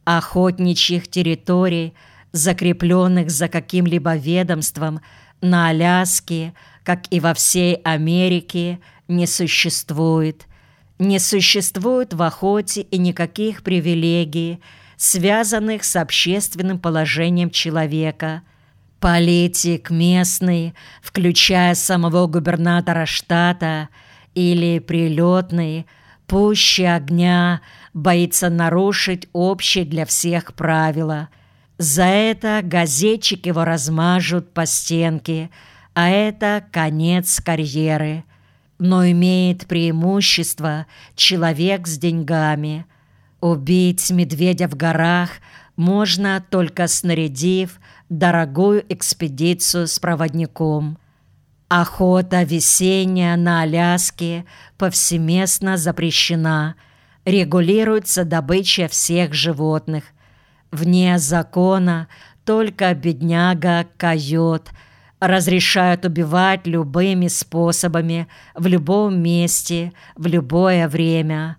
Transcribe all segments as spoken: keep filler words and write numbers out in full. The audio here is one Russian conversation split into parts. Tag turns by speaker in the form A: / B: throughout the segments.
A: Охотничьих территорий, закрепленных за каким-либо ведомством, на Аляске, как и во всей Америке, не существует. Не существует в охоте и никаких привилегий, связанных с общественным положением человека. Политик местный, включая самого губернатора штата, или прилетный, пуще огня, боится нарушить общие для всех правила. За это газетчик его размажут по стенке, а это конец карьеры. Но имеет преимущество человек с деньгами. Убить медведя в горах можно, только снарядив дорогую экспедицию с проводником. Охота весенняя на Аляске повсеместно запрещена. Регулируется добыча всех животных. Вне закона только бедняга-койот. Разрешают убивать любыми способами, в любом месте, в любое время.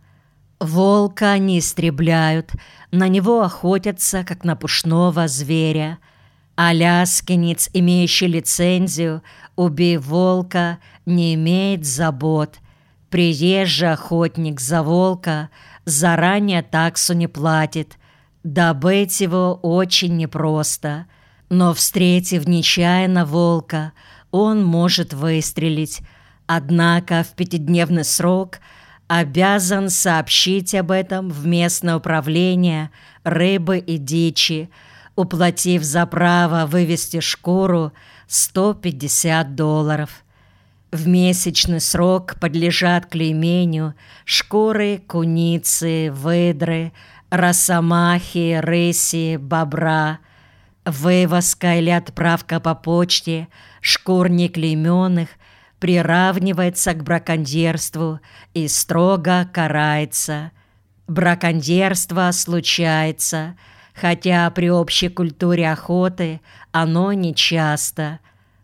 A: Волка не истребляют, на него охотятся, как на пушного зверя. Аляскинец, имеющий лицензию, убив волка, не имеет забот. Приезжий охотник за волка заранее таксу не платит. Добыть его очень непросто, но, встретив нечаянно волка, он может выстрелить. Однако в пятидневный срок обязан сообщить об этом в местное управление рыбы и дичи, уплатив за право вывести шкуру сто пятьдесят долларов. В месячный срок подлежат клеймению шкуры куницы, выдры, росомахи, рыси, бобра. Вывозка или отправка по почте шкур неклейменных приравнивается к браконьерству и строго карается. Браконьерство случается, хотя при общей культуре охоты оно нечасто.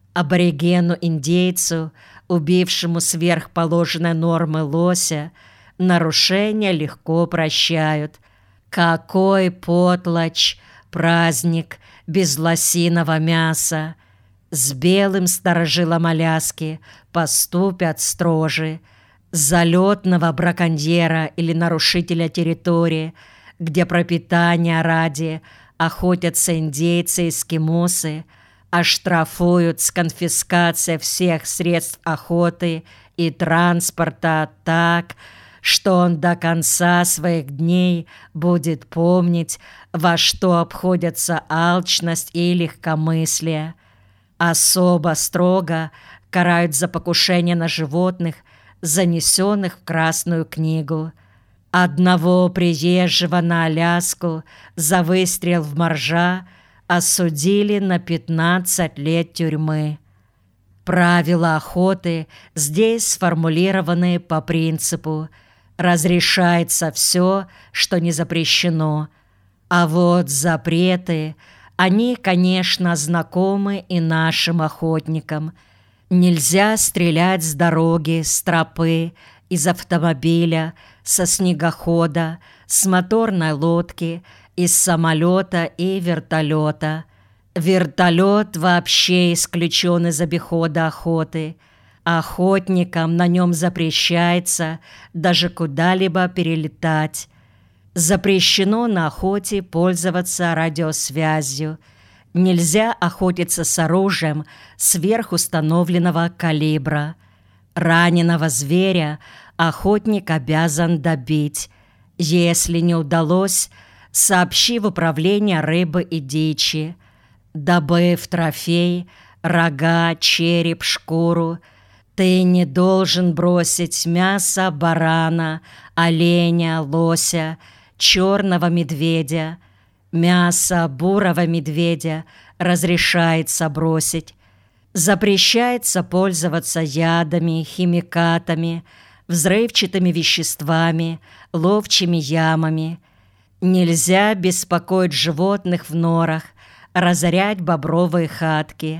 A: Аборигену-индейцу, убившему сверхположенной нормы лося, нарушения легко прощают. Какой потлачь, праздник без лосиного мяса! С белым старожилом Аляски поступят строже. Залетного браконьера или нарушителя территории, где пропитания ради охотятся индейцы-эскимосы, оштрафуют с конфискацией всех средств охоты и транспорта так, что он до конца своих дней будет помнить, во что обходятся алчность и легкомыслие. Особо строго карают за покушение на животных, занесенных в Красную книгу. Одного приезжего на Аляску за выстрел в моржа осудили на пятнадцать лет тюрьмы. Правила охоты здесь сформулированы по принципу «разрешается все, что не запрещено», а вот запреты, они, конечно, знакомы и нашим охотникам. Нельзя стрелять с дороги, с тропы, из автомобиля, со снегохода, с моторной лодки, из самолета и вертолета. Вертолет вообще исключен из обихода охоты. Охотникам на нем запрещается даже куда-либо перелетать. Запрещено на охоте пользоваться радиосвязью. Нельзя охотиться с оружием сверхустановленного калибра. Раненого зверя охотник обязан добить. Если не удалось, сообщи в управление рыбы и дичи. Добыв трофей, рога, череп, шкуру, ты не должен бросить мясо барана, оленя, лося, черного медведя. Мясо бурого медведя разрешается бросить. Запрещается пользоваться ядами, химикатами, взрывчатыми веществами, ловчими ямами. Нельзя беспокоить животных в норах, разорять бобровые хатки.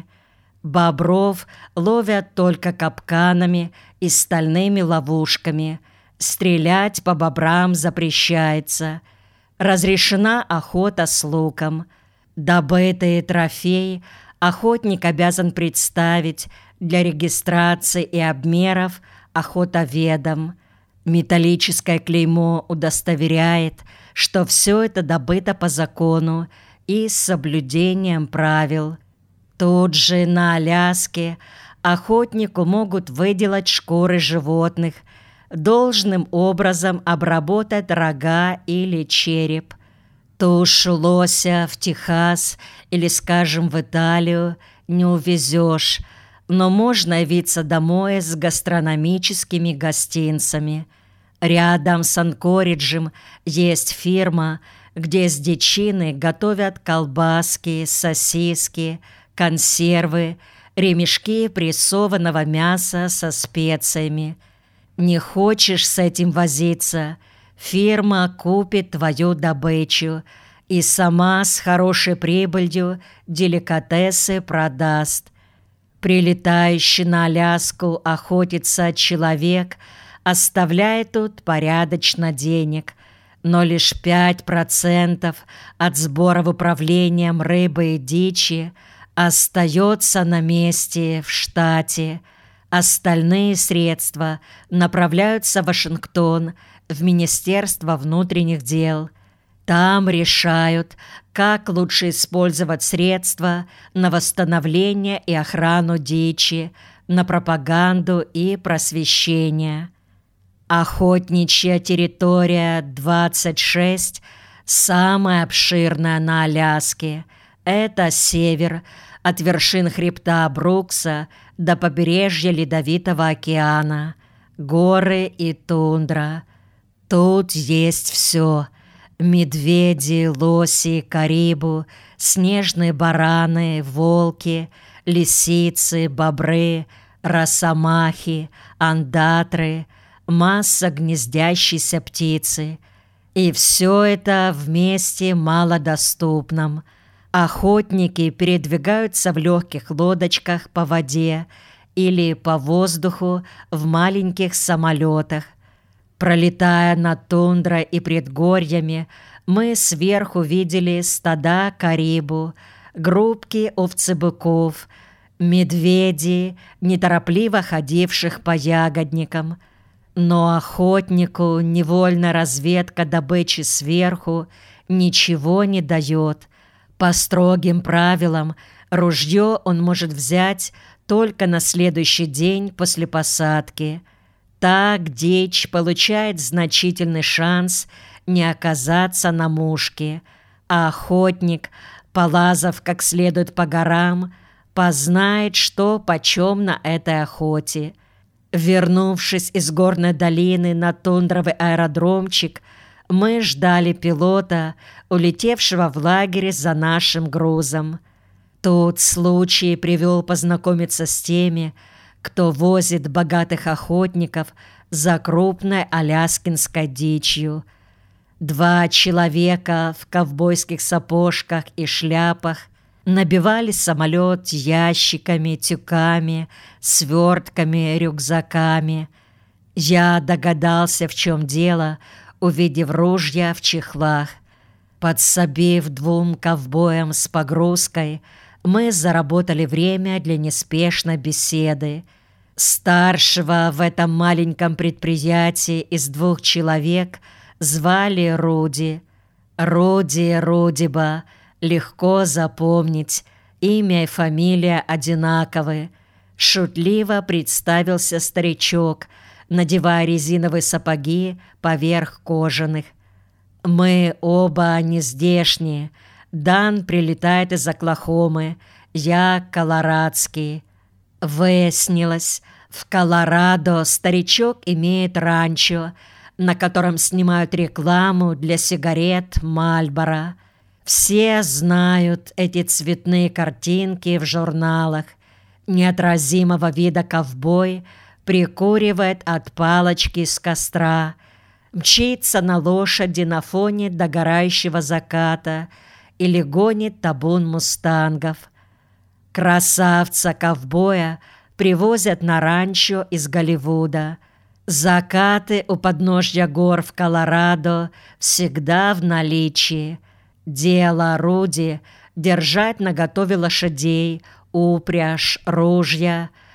A: Бобров ловят только капканами и стальными ловушками. Стрелять по бобрам запрещается. Разрешена охота с луком. Добытые трофеи охотник обязан представить для регистрации и обмеров охотоведам. Металлическое клеймо удостоверяет, что все это добыто по закону и с соблюдением правил. Тут же на Аляске охотнику могут выделать шкуры животных, должным образом обработать рога или череп. Тушу лося в Техас или, скажем, в Италию не увезешь, но можно явиться домой с гастрономическими гостинцами. Рядом с Анкориджем есть фирма, где с дичины готовят колбаски, сосиски, консервы, ремешки прессованного мяса со специями. Не хочешь с этим возиться, фирма купит твою добычу и сама с хорошей прибылью деликатесы продаст. Прилетающий на Аляску охотиться человек оставляет тут порядочно денег, но лишь пять процентов от сбора управлением рыбы и дичи остается на месте в штате. Остальные средства направляются в Вашингтон, в Министерство внутренних дел. Там решают, как лучше использовать средства на восстановление и охрану дичи, на пропаганду и просвещение. Охотничья территория двадцать шесть самая обширная на Аляске. Это север, от вершин хребта Брукса до побережья Ледовитого океана, горы и тундра. Тут есть все: медведи, лоси, карибу, снежные бараны, волки, лисицы, бобры, росомахи, ондатры, масса гнездящейся птицы. И все это вместе малодоступном. Охотники передвигаются в легких лодочках по воде или по воздуху в маленьких самолетах. Пролетая над тундрой и предгорьями, мы сверху видели стада карибу, группки овцебыков, медведей, неторопливо ходивших по ягодникам. Но охотнику невольно разведка добычи сверху ничего не дает. По строгим правилам, ружье он может взять только на следующий день после посадки. Так дичь получает значительный шанс не оказаться на мушке, а охотник, полазав как следует по горам, познает, что почем на этой охоте. Вернувшись из горной долины на тундровый аэродромчик, мы ждали пилота, улетевшего в лагерь за нашим грузом. Тут случай привел познакомиться с теми, кто возит богатых охотников за крупной аляскинской дичью. Два человека в ковбойских сапожках и шляпах набивали самолет ящиками, тюками, свертками, рюкзаками. Я догадался, в чем дело, увидев ружья в чехлах. Подсобив двум ковбоям с погрузкой, мы заработали время для неспешной беседы. Старшего в этом маленьком предприятии из двух человек звали Руди. Руди Рудиба, легко запомнить, имя и фамилия одинаковые. Шутливо представился старичок, надевая резиновые сапоги поверх кожаных. Мы оба не здешние. Дан прилетает из Оклахомы, я колорадский. Выяснилось, в Колорадо старичок имеет ранчо, на котором снимают рекламу для сигарет Мальборо. Все знают эти цветные картинки в журналах. Неотразимого вида ковбой прикуривает от палочки с костра, мчится на лошади на фоне догорающего заката или гонит табун мустангов. Красавца-ковбоя привозят на ранчо из Голливуда. Закаты у подножья гор в Колорадо всегда в наличии. Дело орудий — держать наготове лошадей, упряжь, ружья.